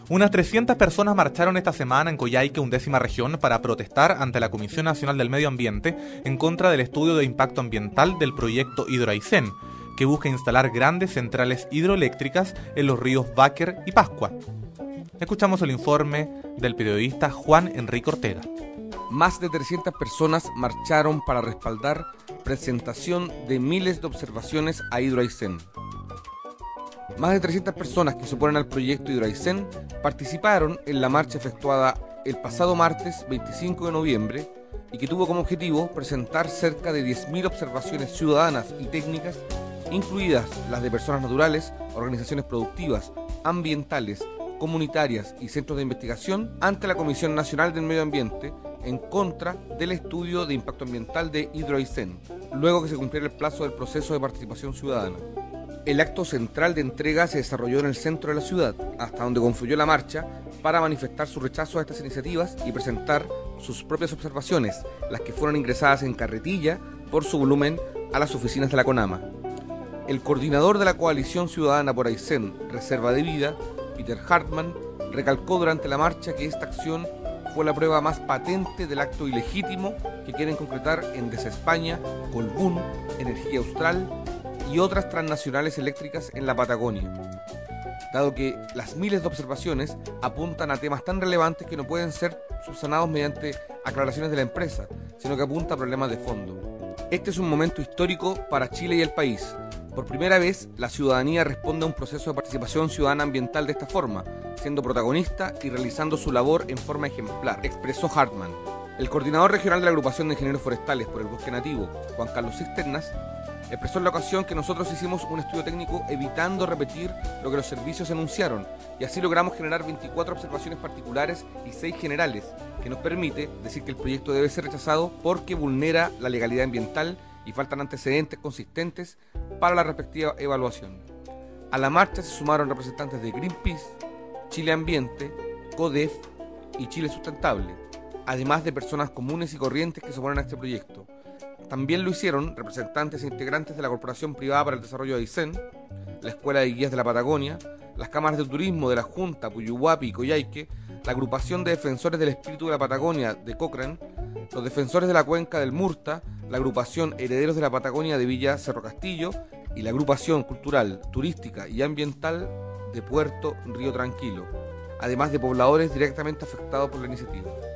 Unas 300 personas marcharon esta semana en Coyhaique, 11ª región, para protestar ante la Comisión Nacional del Medio Ambiente en contra del estudio de impacto ambiental del proyecto Hidroaicén, que busca instalar grandes centrales hidroeléctricas en los ríos Báquer y Pascua. Escuchamos el informe del periodista Juan Enrique Ortega. Más de 300 personas marcharon para respaldar presentación de miles de observaciones a Hidroaicén. Más de 300 personas que se oponen al proyecto Hidroaicén participaron en la marcha efectuada el pasado martes 25 de noviembre y que tuvo como objetivo presentar cerca de 10.000 observaciones ciudadanas y técnicas, incluidas las de personas naturales, organizaciones productivas, ambientales, comunitarias y centros de investigación, ante la Comisión Nacional del Medio Ambiente en contra del estudio de impacto ambiental de Hidroaicén, luego que se cumpliera el plazo del proceso de participación ciudadana. El acto central de entrega se desarrolló en el centro de la ciudad, hasta donde confluyó la marcha para manifestar su rechazo a estas iniciativas y presentar sus propias observaciones, las que fueron ingresadas en carretilla por su volumen a las oficinas de la CONAMA. El coordinador de la Coalición Ciudadana por Aysén, Reserva de Vida, Peter Hartmann, recalcó durante la marcha que esta acción fue la prueba más patente del acto ilegítimo que quieren concretar Endesa España, Colbún, Energía Austral y otras transnacionales eléctricas en la Patagonia, dado que las miles de observaciones apuntan a temas tan relevantes que no pueden ser subsanados mediante aclaraciones de la empresa, sino que apunta a problemas de fondo. Este es un momento histórico para Chile y el país. Por primera vez, la ciudadanía responde a un proceso de participación ciudadana ambiental de esta forma, siendo protagonista y realizando su labor en forma ejemplar, expresó Hartmann. El coordinador regional de la Agrupación de Ingenieros Forestales por el Bosque Nativo, Juan Carlos Cisternas, expresó en la ocasión que nosotros hicimos un estudio técnico evitando repetir lo que los servicios anunciaron, y así logramos generar 24 observaciones particulares y 6 generales, que nos permite decir que el proyecto debe ser rechazado porque vulnera la legalidad ambiental y faltan antecedentes consistentes para la respectiva evaluación. A la marcha se sumaron representantes de Greenpeace, Chile Ambiente, CODEF y Chile Sustentable, además de personas comunes y corrientes que se oponen a este proyecto. También lo hicieron representantes e integrantes de la Corporación Privada para el Desarrollo de Aysén, la Escuela de Guías de la Patagonia, las cámaras de turismo de la Junta, Puyuhuapi y Coyhaique, la Agrupación de Defensores del Espíritu de la Patagonia de Cochrane, los defensores de la Cuenca del Murta, la Agrupación Herederos de la Patagonia de Villa Cerro Castillo y la Agrupación Cultural, Turística y Ambiental de Puerto Río Tranquilo, además de pobladores directamente afectados por la iniciativa.